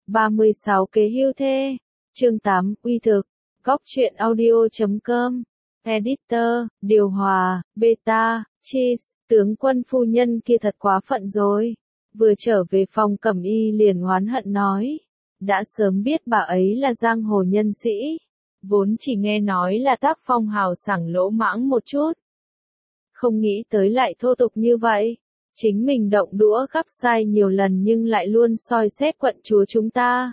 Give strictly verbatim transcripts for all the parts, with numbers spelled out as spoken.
ba mươi sáu Kế hưu thê. Chương tám, uy thực. Góc truyện audio chấm com. Editor, điều hòa, beta, cheese. Tướng quân phu nhân kia thật quá phận rồi. Vừa trở về phòng Cẩm Y liền oán hận nói. Đã sớm biết bà ấy là giang hồ nhân sĩ. Vốn chỉ nghe nói là tác phong hào sảng lỗ mãng một chút. Không nghĩ tới lại thô tục như vậy. Chính mình động đũa gắp sai nhiều lần nhưng lại luôn soi xét quận chúa chúng ta.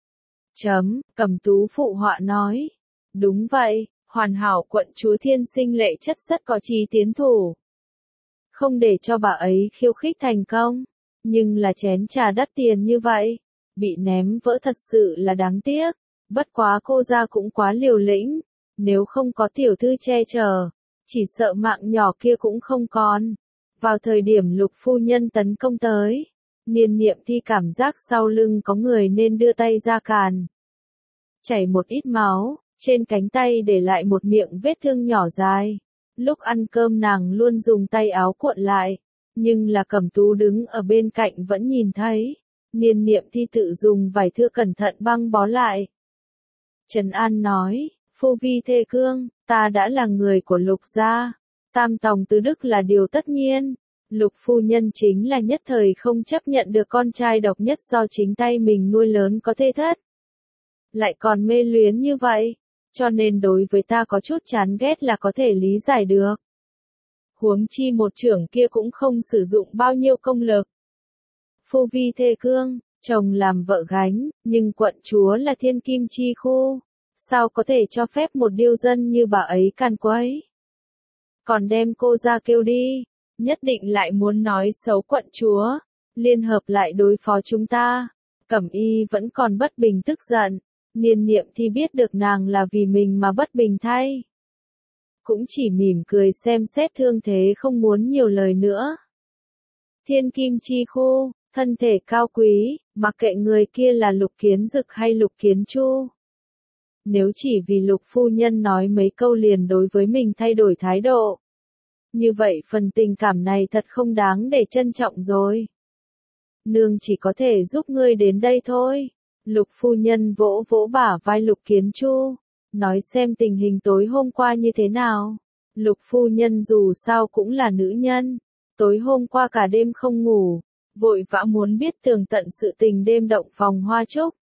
Chấm, Cẩm Tú phụ họa nói. Đúng vậy, hoàn hảo quận chúa thiên sinh lệ chất rất có chí tiến thủ. Không để cho bà ấy khiêu khích thành công. Nhưng là chén trà đắt tiền như vậy. Bị ném vỡ thật sự là đáng tiếc. Bất quá cô ra cũng quá liều lĩnh. Nếu không có tiểu thư che chở. Chỉ sợ mạng nhỏ kia cũng không còn. Vào thời điểm Lục phu nhân tấn công tới. Niên niệm thi cảm giác sau lưng có người nên đưa tay ra càn. Chảy một ít máu. Trên cánh tay để lại một miệng vết thương nhỏ dài. Lúc ăn cơm nàng luôn dùng tay áo cuộn lại. Nhưng là Cẩm Tú đứng ở bên cạnh vẫn nhìn thấy. Niên niệm thi tự dùng vải thưa cẩn thận băng bó lại. Trần An nói, phu vi thê cương, ta đã là người của Lục gia. Tam tòng tứ đức là điều tất nhiên. Lục phu nhân chính là nhất thời không chấp nhận được con trai độc nhất do chính tay mình nuôi lớn có thê thất. Lại còn mê luyến như vậy. Cho nên đối với ta có chút chán ghét là có thể lý giải được. Huống chi một trưởng kia cũng không sử dụng bao nhiêu công lực. Phu vi thê cương, chồng làm vợ gánh, nhưng quận chúa là thiên kim chi khu. Sao có thể cho phép một điêu dân như bà ấy càn quấy? Còn đem cô ra kêu đi, nhất định lại muốn nói xấu quận chúa, liên hợp lại đối phó chúng ta. Cẩm Y vẫn còn bất bình tức giận, niên niệm thì biết được nàng là vì mình mà bất bình thay. Cũng chỉ mỉm cười xem xét thương thế không muốn nhiều lời nữa. Thiên kim chi khu, thân thể cao quý, mặc kệ người kia là Lục Kiến Dực hay Lục Kiến Chu. Nếu chỉ vì Lục phu nhân nói mấy câu liền đối với mình thay đổi thái độ. Như vậy phần tình cảm này thật không đáng để trân trọng rồi. Nương chỉ có thể giúp ngươi đến đây thôi. Lục phu nhân vỗ vỗ bả vai Lục Kiến Chu. Nói xem tình hình tối hôm qua như thế nào. Lục phu nhân dù sao cũng là nữ nhân. Tối hôm qua cả đêm không ngủ. Vội vã muốn biết tường tận sự tình đêm động phòng hoa trúc.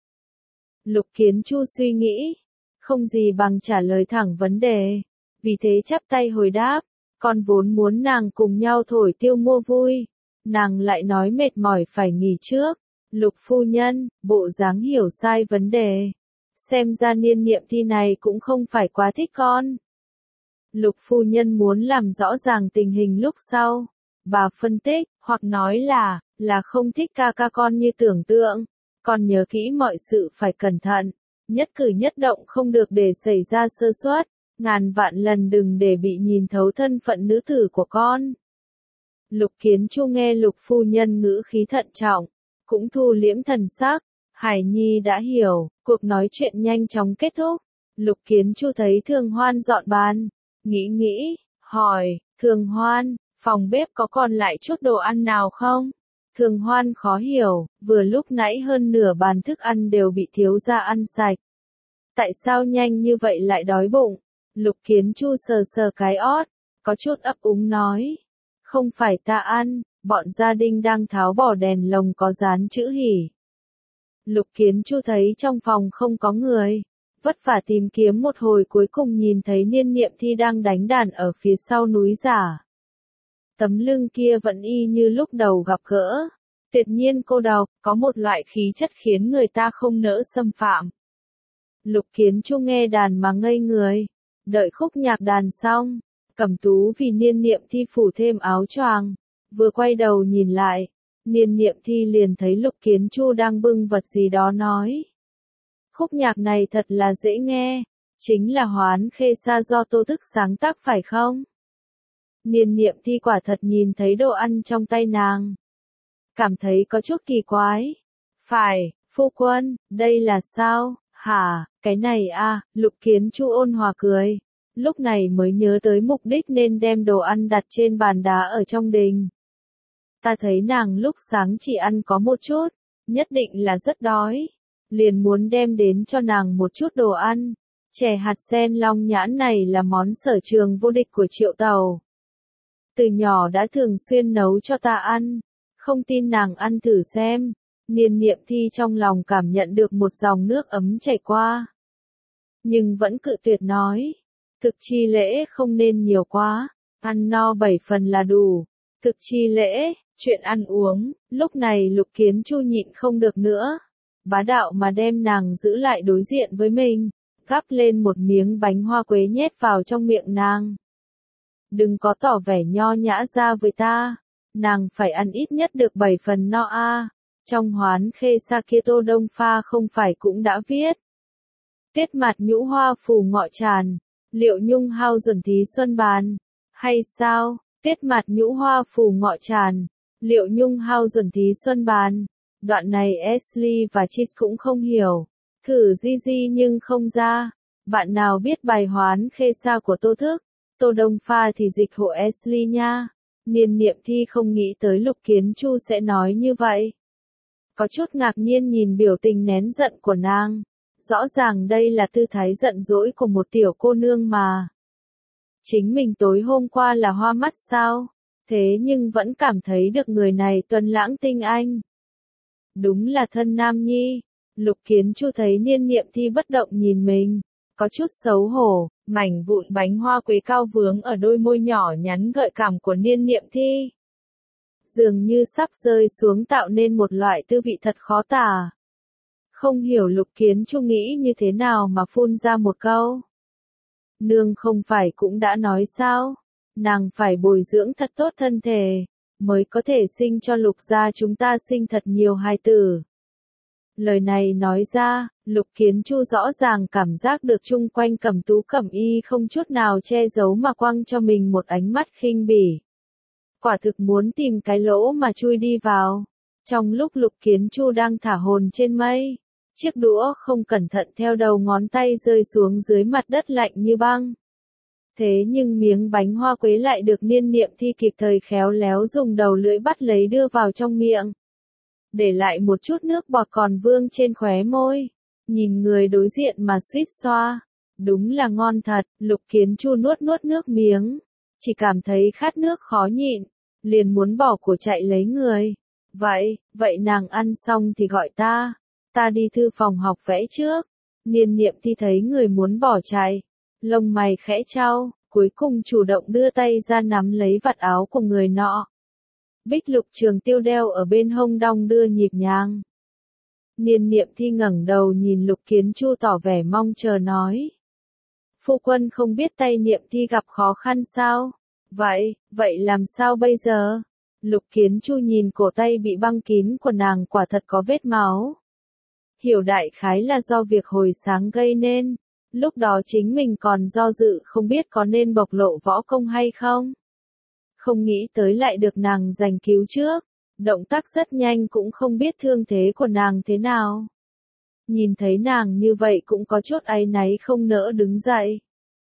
Lục Kiến Chu suy nghĩ. Không gì bằng trả lời thẳng vấn đề. Vì thế chắp tay hồi đáp. Con vốn muốn nàng cùng nhau thổi tiêu mua vui. Nàng lại nói mệt mỏi phải nghỉ trước. Lục phu nhân, bộ dáng hiểu sai vấn đề. Xem ra niên niệm thi này cũng không phải quá thích con. Lục phu nhân muốn làm rõ ràng tình hình lúc sau. Bà phân tích, hoặc nói là, là không thích ca ca con như tưởng tượng. Con nhớ kỹ mọi sự phải cẩn thận. Nhất cử nhất động không được để xảy ra sơ suất. Ngàn vạn lần đừng để bị nhìn thấu thân phận nữ tử của con. Lục Kiến Chu nghe Lục phu nhân ngữ khí thận trọng. Cũng thu liễm thần sắc. Hải Nhi đã hiểu, cuộc nói chuyện nhanh chóng kết thúc. Lục Kiến Chu thấy Thường Hoan dọn bàn. Nghĩ nghĩ, hỏi, Thường Hoan, phòng bếp có còn lại chút đồ ăn nào không? Thường Hoan khó hiểu, vừa lúc nãy hơn nửa bàn thức ăn đều bị thiếu gia ăn sạch. Tại sao nhanh như vậy lại đói bụng? Lục Kiến Chu sờ sờ cái ót, có chút ấp úng nói. Không phải ta ăn, bọn gia đình đang tháo bỏ đèn lồng có dán chữ hỉ. Lục Kiến Chu thấy trong phòng không có người. Vất vả tìm kiếm một hồi cuối cùng nhìn thấy niên niệm thi đang đánh đàn ở phía sau núi giả. Tấm lưng kia vẫn y như lúc đầu gặp gỡ. Tuyệt nhiên cô độc, có một loại khí chất khiến người ta không nỡ xâm phạm. Lục Kiến Chu nghe đàn mà ngây người. Đợi khúc nhạc đàn xong, Cẩm Tú vì niên niệm thi phủ thêm áo choàng. Vừa quay đầu nhìn lại, niên niệm thi liền thấy Lục Kiến Chu đang bưng vật gì đó nói. Khúc nhạc này thật là dễ nghe, chính là Hoán Khê Sa do Tô Thức sáng tác phải không? Niên niệm thi quả thật nhìn thấy đồ ăn trong tay nàng. Cảm thấy có chút kỳ quái. Phải, phu quân, đây là sao? Hả, cái này à, Lục Kiến Chu ôn hòa cười. Lúc này mới nhớ tới mục đích nên đem đồ ăn đặt trên bàn đá ở trong đình. Ta thấy nàng lúc sáng chỉ ăn có một chút, nhất định là rất đói. liền muốn đem đến cho nàng một chút đồ ăn. Chè hạt sen long nhãn này là món sở trường vô địch của Triệu Tàu. Từ nhỏ đã thường xuyên nấu cho ta ăn, không tin nàng ăn thử xem. Niên Niệm Thi trong lòng cảm nhận được một dòng nước ấm chảy qua. Nhưng vẫn cự tuyệt nói, thực chi lễ không nên nhiều quá, ăn no bảy phần là đủ. Thực chi lễ, chuyện ăn uống, lúc này Lục Kiến Chu nhịn không được nữa. Bá đạo mà đem nàng giữ lại đối diện với mình, gắp lên một miếng bánh hoa quế nhét vào trong miệng nàng. Đừng có tỏ vẻ nho nhã ra với ta, nàng phải ăn ít nhất được bảy phần no a. Trong Hoán Khê Sa kia Tô Đông Pha không phải cũng đã viết. Tiết mặt nhũ hoa phù ngọ tràn, liệu nhung hao duẩn thí xuân bàn. Hay sao, tiết mặt nhũ hoa phù ngọ tràn, liệu nhung hao duẩn thí xuân bàn. Đoạn này Ashley và Chris cũng không hiểu. Thử di di nhưng không ra. Bạn nào biết bài Hoán Khê Sa của Tô Thức? Tô Đông Pha thì dịch hộ Ashley nha. Niên Niệm Thi không nghĩ tới Lục Kiến Chu sẽ nói như vậy. Có chút ngạc nhiên nhìn biểu tình nén giận của nàng. Rõ ràng đây là tư thái giận dỗi của một tiểu cô nương mà. Chính mình tối hôm qua là hoa mắt sao? Thế nhưng vẫn cảm thấy được người này tuấn lãng tinh anh. Đúng là thân nam nhi. Lục Kiến Chu thấy Niên Niệm Thi bất động nhìn mình, có chút xấu hổ. Mảnh vụn bánh hoa quế cao vướng ở đôi môi nhỏ nhắn gợi cảm của Niên Niệm Thi. Dường như sắp rơi xuống tạo nên một loại tư vị thật khó tả. Không hiểu Lục Kiến Chu nghĩ như thế nào mà phun ra một câu. Nương không phải cũng đã nói sao, nàng phải bồi dưỡng thật tốt thân thể, mới có thể sinh cho Lục gia chúng ta sinh thật nhiều hài tử. Lời này nói ra, Lục Kiến Chu rõ ràng cảm giác được chung quanh Cẩm Tú Cẩm Y không chút nào che giấu mà quăng cho mình một ánh mắt khinh bỉ. Quả thực muốn tìm cái lỗ mà chui đi vào. Trong lúc Lục Kiến Chu đang thả hồn trên mây, chiếc đũa không cẩn thận theo đầu ngón tay rơi xuống dưới mặt đất lạnh như băng. Thế nhưng miếng bánh hoa quế lại được Niên Niệm Thi kịp thời khéo léo dùng đầu lưỡi bắt lấy đưa vào trong miệng. Để lại một chút nước bọt còn vương trên khóe môi. Nhìn người đối diện mà suýt xoa. Đúng là ngon thật, Lục Kiến Chu nuốt nuốt nước miếng. Chỉ cảm thấy khát nước khó nhịn. Liền muốn bỏ của chạy lấy người. Vậy, vậy nàng ăn xong thì gọi ta. Ta đi thư phòng học vẽ trước. Niên Niệm Thi thấy người muốn bỏ chạy. Lông mày khẽ chau, cuối cùng chủ động đưa tay ra nắm lấy vạt áo của người nọ. Bích lục trường tiêu đeo ở bên hông đong đưa nhịp nhàng. Niên Niệm Thi ngẩng đầu nhìn Lục Kiến Chu tỏ vẻ mong chờ nói. Phu quân không biết tay Niệm Thi gặp khó khăn sao? Vậy, vậy làm sao bây giờ? Lục Kiến Chu nhìn cổ tay bị băng kín của nàng quả thật có vết máu. Hiểu đại khái là do việc hồi sáng gây nên. Lúc đó chính mình còn do dự không biết có nên bộc lộ võ công hay không. Không nghĩ tới lại được nàng giành cứu trước. Động tác rất nhanh cũng không biết thương thế của nàng thế nào. Nhìn thấy nàng như vậy cũng có chút áy náy không nỡ đứng dậy.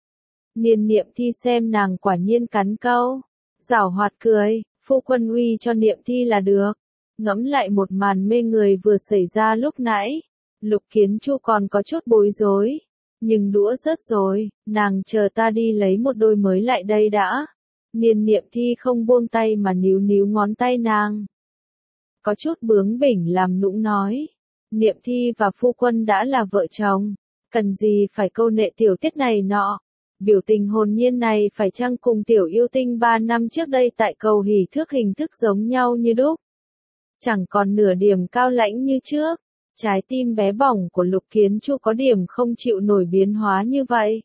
Niên Niệm Thi xem nàng quả nhiên cắn câu. Giảo hoạt cười, phu quân uy cho Niệm Thi là được. Ngẫm lại một màn mê người vừa xảy ra lúc nãy. Lục Kiến Chu còn có chút bối rối. Nhưng đũa rớt rồi, nàng chờ ta đi lấy một đôi mới lại đây đã. Niên Niệm Thi không buông tay mà níu níu ngón tay nàng. Có chút bướng bỉnh làm nũng nói. Niệm Thi và phu quân đã là vợ chồng. Cần gì phải câu nệ tiểu tiết này nọ. Biểu tình hồn nhiên này phải chăng cùng tiểu yêu tinh ba năm trước đây tại cầu hỷ thước hình thức giống nhau như đúc. Chẳng còn nửa điểm cao lãnh như trước. Trái tim bé bỏng của Lục Kiến Chu có điểm không chịu nổi biến hóa như vậy.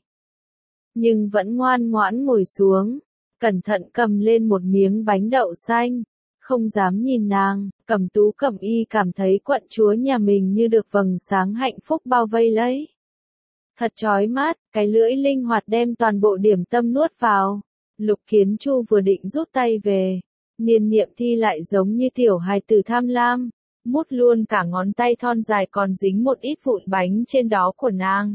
Nhưng vẫn ngoan ngoãn ngồi xuống. Cẩn thận cầm lên một miếng bánh đậu xanh. Không dám nhìn nàng, Cẩm Tú Cẩm Y cảm thấy quận chúa nhà mình như được vầng sáng hạnh phúc bao vây lấy. Thật chói mắt, cái lưỡi linh hoạt đem toàn bộ điểm tâm nuốt vào. Lục Kiến Chu vừa định rút tay về. Niên Niệm Thi lại giống như tiểu hài tử tham lam. Mút luôn cả ngón tay thon dài còn dính một ít vụn bánh trên đó của nàng.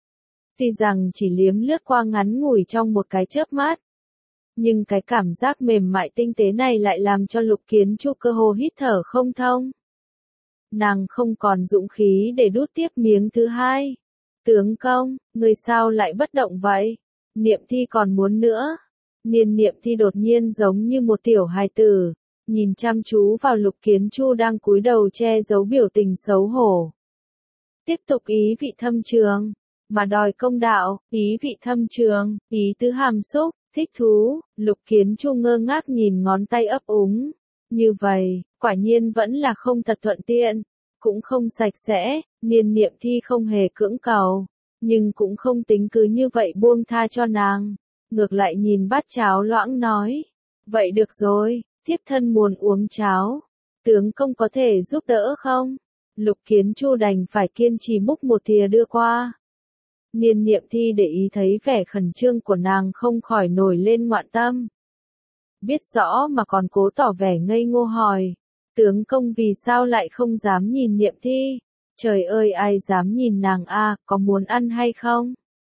Tuy rằng chỉ liếm lướt qua ngắn ngủi trong một cái chớp mắt. Nhưng cái cảm giác mềm mại tinh tế này lại làm cho Lục Kiến Chu cơ hồ hít thở không thông. nàng không còn dũng khí để đút tiếp miếng thứ hai. Tướng công, người sao lại bất động vậy? Niệm Thi còn muốn nữa. Niên Niệm Thi đột nhiên giống như một tiểu hài tử, nhìn chăm chú vào Lục Kiến Chu đang cúi đầu che giấu biểu tình xấu hổ. Tiếp tục ý vị thâm trường, mà đòi công đạo, ý vị thâm trường, ý tứ hàm xúc, thích thú, Lục Kiến Chu ngơ ngác nhìn ngón tay ấp úng. Như vậy, quả nhiên vẫn là không thật thuận tiện, cũng không sạch sẽ, Niên Niệm Thi không hề cưỡng cầu, nhưng cũng không tính cứ như vậy buông tha cho nàng, ngược lại nhìn bát cháo loãng nói, vậy được rồi, thiếp thân muốn uống cháo, tướng công có thể giúp đỡ không? Lục Kiến Chu đành phải kiên trì múc một thìa đưa qua. Niên Niệm Thi để ý thấy vẻ khẩn trương của nàng không khỏi nổi lên ngoạn tâm. Biết rõ mà còn cố tỏ vẻ ngây ngô hỏi, tướng công vì sao lại không dám nhìn Niệm Thi? Trời ơi ai dám nhìn nàng a, có muốn ăn hay không?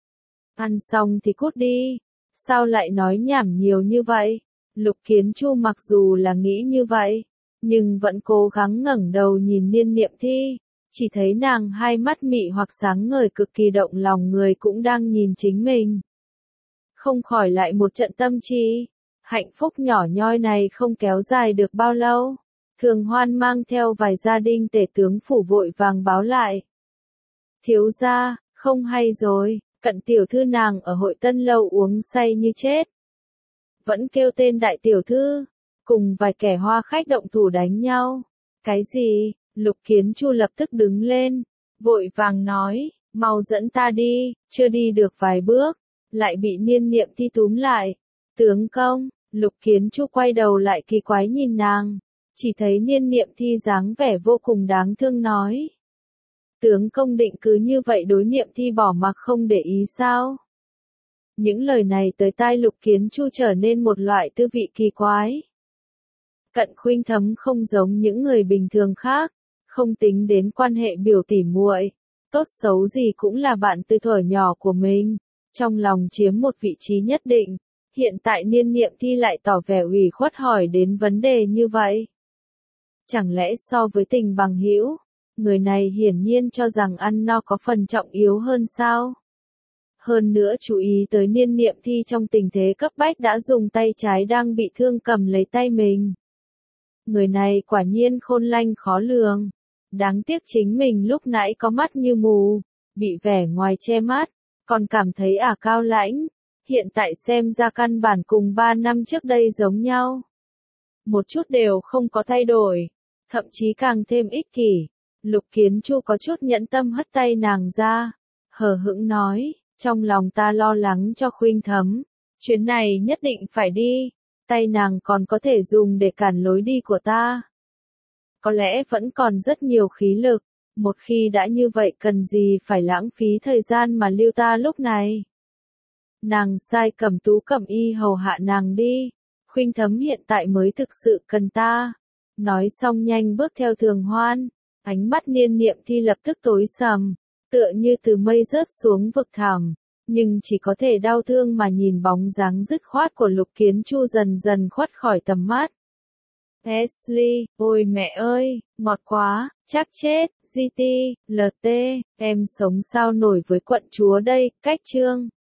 Ăn xong thì cút đi, sao lại nói nhảm nhiều như vậy? Lục Kiến Chu mặc dù là nghĩ như vậy, nhưng vẫn cố gắng ngẩng đầu nhìn Niên Niệm Thi, chỉ thấy nàng hai mắt mị hoặc sáng ngời cực kỳ động lòng người cũng đang nhìn chính mình. Không khỏi lại một trận tâm trí, hạnh phúc nhỏ nhoi này không kéo dài được bao lâu. Thường Hoan mang theo vài gia đình tể tướng phủ vội vàng báo lại. Thiếu gia, không hay rồi, Cận tiểu thư nàng ở Hội Tân lâu uống say như chết. Vẫn kêu tên đại tiểu thư, cùng vài kẻ hoa khách động thủ đánh nhau. Cái gì? Lục Kiến Chu lập tức đứng lên, vội vàng nói, mau dẫn ta đi, chưa đi được vài bước, lại bị Niên Niệm Thi túm lại. Tướng công, Lục Kiến Chu quay đầu lại kỳ quái nhìn nàng, chỉ thấy Niên Niệm Thi dáng vẻ vô cùng đáng thương nói. Tướng công định cứ như vậy đối Niệm Thi bỏ mặc không để ý sao? Những lời này tới tai Lục Kiến Chu trở nên một loại tư vị kỳ quái. Cận Khuynh Thấm không giống những người bình thường khác, không tính đến quan hệ biểu tỉ muội, tốt xấu gì cũng là bạn từ thuở nhỏ của mình, trong lòng chiếm một vị trí nhất định. Hiện tại Niên Niệm Thi lại tỏ vẻ ủy khuất hỏi đến vấn đề như vậy. Chẳng lẽ so với tình bằng hữu, người này hiển nhiên cho rằng ăn no có phần trọng yếu hơn sao? Hơn nữa chú ý tới Niên Niệm Thi trong tình thế cấp bách đã dùng tay trái đang bị thương cầm lấy tay mình. Người này quả nhiên khôn lanh khó lường. Đáng tiếc chính mình lúc nãy có mắt như mù, bị vẻ ngoài che mắt, còn cảm thấy ả cao lãnh. Hiện tại xem ra căn bản cùng ba năm trước đây giống nhau. Một chút đều không có thay đổi, thậm chí càng thêm ích kỷ. Lục Kiến Chu có chút nhẫn tâm hất tay nàng ra, hờ hững nói, trong lòng ta lo lắng cho Khuynh Thấm, chuyến này nhất định phải đi, tay nàng còn có thể dùng để cản lối đi của ta. Có lẽ vẫn còn rất nhiều khí lực, một khi đã như vậy cần gì phải lãng phí thời gian mà lưu ta lúc này. Nàng sai Cẩm Tú Cẩm Y hầu hạ nàng đi, Khuynh Thấm hiện tại mới thực sự cần ta. Nói xong nhanh bước theo Thường Hoan, ánh mắt Niên Niệm Thi lập tức tối sầm, tựa như từ mây rớt xuống vực thẳm, nhưng chỉ có thể đau thương mà nhìn bóng dáng dứt khoát của Lục Kiến Chu dần dần khuất khỏi tầm mắt. Ashley, ôi mẹ ơi, ngọt quá, chắc chết, giê tê, lờ tê, em sống sao nổi với quận chúa đây, cách chương.